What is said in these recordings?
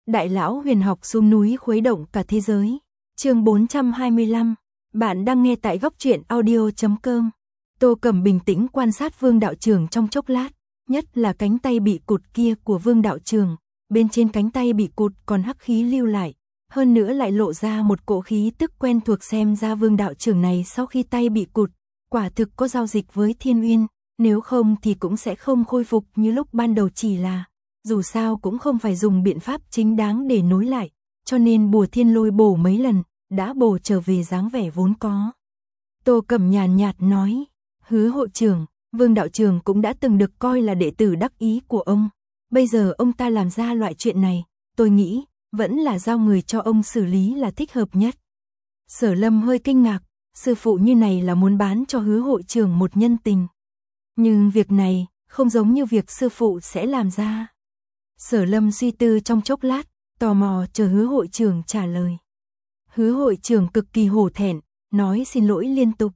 Đại lão huyền học xuống núi khuấy động cả thế giới. Chương 425. Bạn đang nghe tại góc truyện audio.com. Tô Cẩm bình tĩnh quan sát Vương đạo trưởng trong chốc lát, nhất là cánh tay bị cụt kia của Vương đạo trưởng, bên trên cánh tay bị cụt còn hắc khí lưu lại, hơn nữa lại lộ ra một cỗ khí tức quen thuộc, xem ra Vương đạo trưởng này sau khi tay bị cụt, quả thực có giao dịch với Thiên Uyên, nếu không thì cũng sẽ không khôi phục như lúc ban đầu, chỉ là dù sao cũng không phải dùng biện pháp chính đáng để nối lại, cho nên bùa thiên lôi bổ mấy lần, đã bổ trở về dáng vẻ vốn có. Tô Cẩm nhàn nhạt nói, Hứa hội trưởng, Vương đạo trưởng cũng đã từng được coi là đệ tử đắc ý của ông. Bây giờ ông ta làm ra loại chuyện này, tôi nghĩ, vẫn là giao người cho ông xử lý là thích hợp nhất. Sở Lâm hơi kinh ngạc, sư phụ như này là muốn bán cho Hứa hội trưởng một nhân tình. Nhưng việc này, không giống như việc sư phụ sẽ làm ra. Sở Lâm suy tư trong chốc lát, tò mò chờ Hứa hội trưởng trả lời. Hứa hội trưởng cực kỳ hổ thẹn, nói xin lỗi liên tục.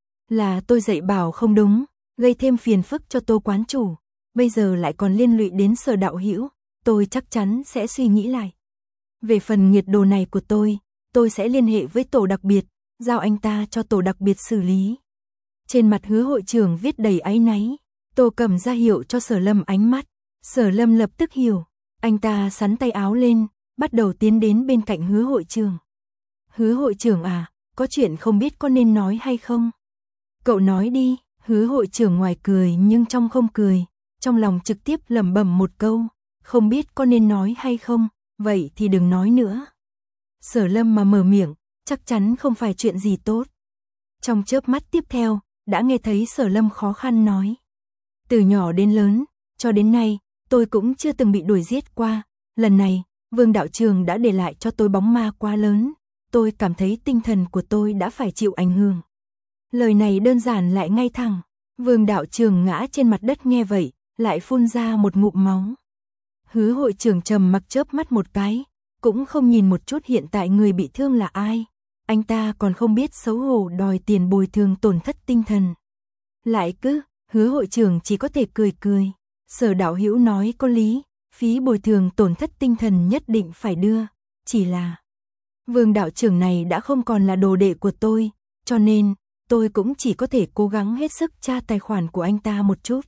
Là tôi dạy bảo không đúng, gây thêm phiền phức cho Tô quán chủ, bây giờ lại còn liên lụy đến Sở đạo hữu, tôi chắc chắn sẽ suy nghĩ lại. Về phần nghiệt đồ này của tôi sẽ liên hệ với tổ đặc biệt, giao anh ta cho tổ đặc biệt xử lý. Trên mặt Hứa hội trưởng viết đầy áy náy, Tô Cẩm ra hiệu cho Sở Lâm ánh mắt. Sở Lâm lập tức hiểu, anh ta xắn tay áo lên, bắt đầu tiến đến bên cạnh Hứa hội trưởng. Hứa hội trưởng à, có chuyện không biết có nên nói hay không? Cậu nói đi. Hứa hội trưởng ngoài cười nhưng trong không cười, trong lòng trực tiếp lẩm bẩm một câu, không biết có nên nói hay không, vậy thì đừng nói nữa. Sở Lâm mà mở miệng, chắc chắn không phải chuyện gì tốt. Trong chớp mắt tiếp theo, đã nghe thấy Sở Lâm khó khăn nói. Từ nhỏ đến lớn, cho đến nay, tôi cũng chưa từng bị đuổi giết qua, lần này, Vương đạo trưởng đã để lại cho tôi bóng ma quá lớn, tôi cảm thấy tinh thần của tôi đã phải chịu ảnh hưởng. Lời này đơn giản lại ngay thẳng, Vương đạo trưởng ngã trên mặt đất nghe vậy, lại phun ra một ngụm máu. Hứa hội trưởng trầm mặc chớp mắt một cái, cũng không nhìn một chút hiện tại người bị thương là ai, anh ta còn không biết xấu hổ đòi tiền bồi thường tổn thất tinh thần. Lại cứ, Hứa hội trưởng chỉ có thể cười cười, Sở đạo hữu nói có lý, phí bồi thường tổn thất tinh thần nhất định phải đưa, chỉ là Vương đạo trưởng này đã không còn là đồ đệ của tôi, cho nên tôi cũng chỉ có thể cố gắng hết sức tra tài khoản của anh ta một chút.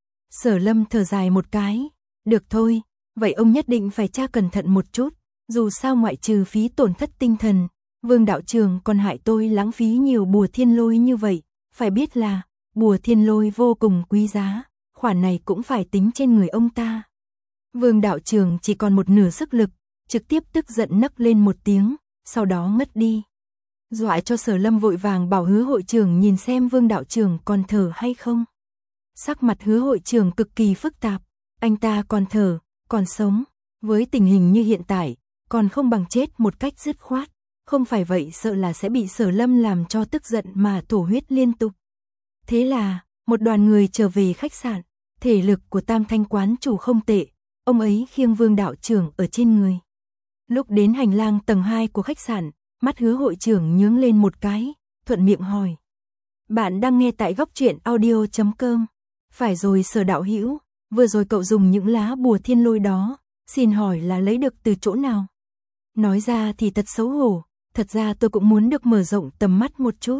Sở Lâm thở dài một cái, được thôi, vậy ông nhất định phải tra cẩn thận một chút, dù sao ngoại trừ phí tổn thất tinh thần, Vương đạo trưởng còn hại tôi lãng phí nhiều bùa thiên lôi như vậy, phải biết là bùa thiên lôi vô cùng quý giá, khoản này cũng phải tính trên người ông ta. Vương đạo trưởng chỉ còn một nửa sức lực, trực tiếp tức giận nấc lên một tiếng, sau đó ngất đi. Dọa cho Sở Lâm vội vàng bảo Hứa hội trưởng nhìn xem Vương đạo trưởng còn thở hay không. Sắc mặt Hứa hội trưởng cực kỳ phức tạp, anh ta còn thở, còn sống, với tình hình như hiện tại, còn không bằng chết một cách dứt khoát, không phải vậy sợ là sẽ bị Sở Lâm làm cho tức giận mà thổ huyết liên tục. Thế là, một đoàn người trở về khách sạn, thể lực của Tam Thanh quán chủ không tệ, ông ấy khiêng Vương đạo trưởng ở trên người. Lúc đến hành lang tầng 2 của khách sạn, mắt Hứa hội trưởng nhướng lên một cái, thuận miệng hỏi. Bạn đang nghe tại góc truyện audio.com. Phải rồi Sở đạo hữu, vừa rồi cậu dùng những lá bùa thiên lôi đó, xin hỏi là lấy được từ chỗ nào? Nói ra thì thật xấu hổ, thật ra tôi cũng muốn được mở rộng tầm mắt một chút.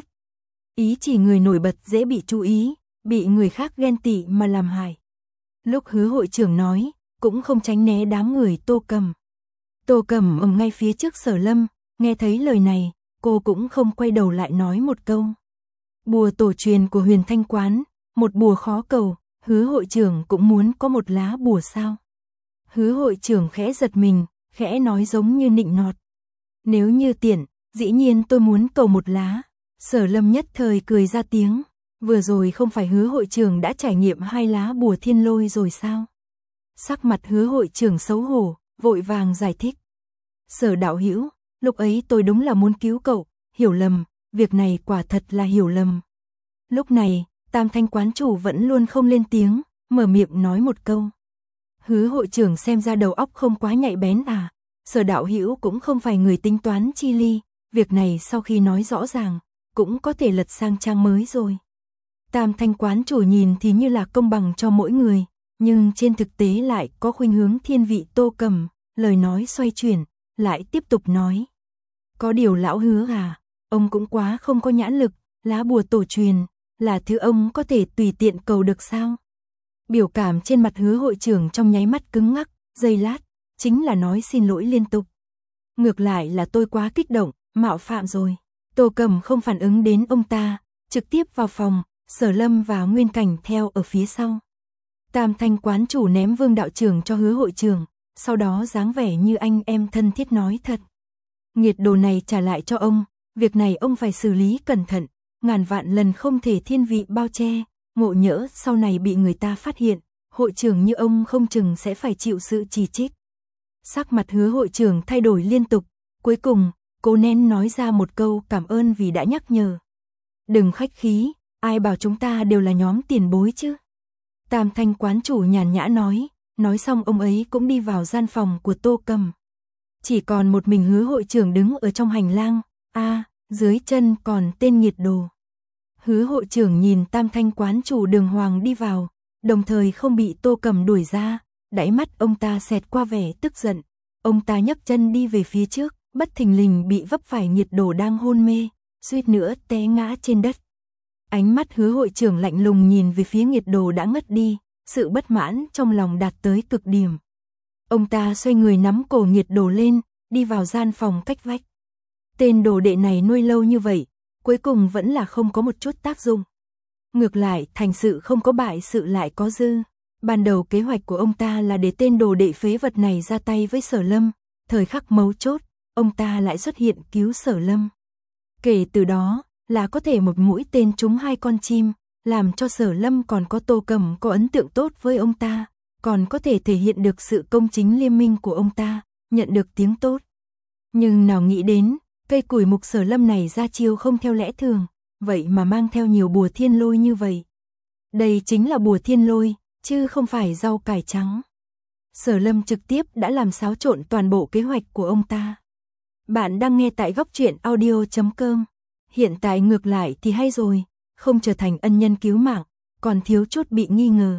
Ý chỉ người nổi bật dễ bị chú ý, bị người khác ghen tị mà làm hại. Lúc Hứa hội trưởng nói, cũng không tránh né đám người Tô Cẩm. Tô Cẩm ở ngay phía trước Sở Lâm, nghe thấy lời này, cô cũng không quay đầu lại nói một câu. Bùa tổ truyền của Huyền Thanh quán, một bùa khó cầu, Hứa hội trưởng cũng muốn có một lá bùa sao? Hứa hội trưởng khẽ giật mình, khẽ nói giống như nịnh nọt. Nếu như tiện, dĩ nhiên tôi muốn cầu một lá. Sở Lâm nhất thời cười ra tiếng, vừa rồi không phải Hứa hội trưởng đã trải nghiệm 2 lá bùa thiên lôi rồi sao? Sắc mặt Hứa hội trưởng xấu hổ, vội vàng giải thích. Sở đạo hữu, lúc ấy tôi đúng là muốn cứu cậu, hiểu lầm, việc này quả thật là hiểu lầm. Lúc này, Tam Thanh quán chủ vẫn luôn không lên tiếng, mở miệng nói một câu. Hứa hội trưởng xem ra đầu óc không quá nhạy bén à, Sở đạo hữu cũng không phải người tính toán chi ly, việc này sau khi nói rõ ràng, cũng có thể lật sang trang mới rồi. Tam Thanh quán chủ nhìn thì như là công bằng cho mỗi người, nhưng trên thực tế lại có khuynh hướng thiên vị Tô Cẩm, lời nói xoay chuyển, lại tiếp tục nói. Có điều lão Hứa à, ông cũng quá không có nhãn lực, lá bùa tổ truyền, là thứ ông có thể tùy tiện cầu được sao? Biểu cảm trên mặt Hứa hội trưởng trong nháy mắt cứng ngắc, giây lát, chính là nói xin lỗi liên tục. Ngược lại là tôi quá kích động, mạo phạm rồi. Tô Cầm không phản ứng đến ông ta, trực tiếp vào phòng, Sở Lâm và Nguyên Cảnh theo ở phía sau. Tam Thanh quán chủ ném Vương đạo trưởng cho Hứa hội trưởng, sau đó dáng vẻ như anh em thân thiết nói thật. Nghiệt đồ này trả lại cho ông, việc này ông phải xử lý cẩn thận, ngàn vạn lần không thể thiên vị bao che, ngộ nhỡ sau này bị người ta phát hiện, hội trưởng như ông không chừng sẽ phải chịu sự chỉ trích. Sắc mặt Hứa hội trưởng thay đổi liên tục, cuối cùng, cố nén nói ra một câu cảm ơn vì đã nhắc nhở. Đừng khách khí, ai bảo chúng ta đều là nhóm tiền bối chứ. Tam Thanh quán chủ nhàn nhã nói xong ông ấy cũng đi vào gian phòng của Tô Cầm. Chỉ còn một mình Hứa hội trưởng đứng ở trong hành lang, dưới chân còn tên nghiệt đồ. Hứa hội trưởng nhìn Tam Thanh quán chủ đường hoàng đi vào, đồng thời không bị Tô Cầm đuổi ra, đáy mắt ông ta xẹt qua vẻ tức giận. Ông ta nhấc chân đi về phía trước, bất thình lình bị vấp phải nghiệt đồ đang hôn mê, suýt nữa té ngã trên đất. Ánh mắt Hứa hội trưởng lạnh lùng nhìn về phía nghiệt đồ đã ngất đi, sự bất mãn trong lòng đạt tới cực điểm. Ông ta xoay người nắm cổ nghiệt đồ lên, đi vào gian phòng cách vách. Tên đồ đệ này nuôi lâu như vậy, cuối cùng vẫn là không có một chút tác dụng. Ngược lại, thành sự không có bại sự lại có dư. Ban đầu kế hoạch của ông ta là để tên đồ đệ phế vật này ra tay với Sở Lâm, thời khắc mấu chốt, ông ta lại xuất hiện cứu Sở Lâm. Kể từ đó, là có thể một mũi tên trúng hai con chim, làm cho Sở Lâm còn có Tô Cầm có ấn tượng tốt với ông ta, còn có thể thể hiện được sự công chính liêm minh của ông ta, nhận được tiếng tốt. Nhưng nào nghĩ đến, cây củi mục Sở Lâm này ra chiêu không theo lẽ thường, vậy mà mang theo nhiều bùa thiên lôi như vậy. Đây chính là bùa thiên lôi, chứ không phải rau cải trắng. Sở Lâm trực tiếp đã làm xáo trộn toàn bộ kế hoạch của ông ta. Bạn đang nghe tại góc truyện audio.com. Hiện tại ngược lại thì hay rồi, không trở thành ân nhân cứu mạng, còn thiếu chút bị nghi ngờ.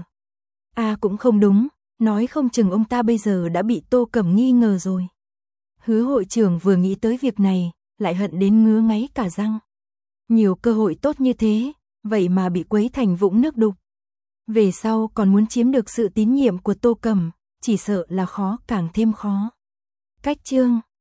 Cũng không đúng, nói không chừng ông ta bây giờ đã bị Tô Cầm nghi ngờ rồi. Hứa hội trưởng vừa nghĩ tới việc này, lại hận đến ngứa ngáy cả răng. Nhiều cơ hội tốt như thế, vậy mà bị quấy thành vũng nước đục. Về sau còn muốn chiếm được sự tín nhiệm của Tô Cầm, chỉ sợ là khó càng thêm khó. Cách chương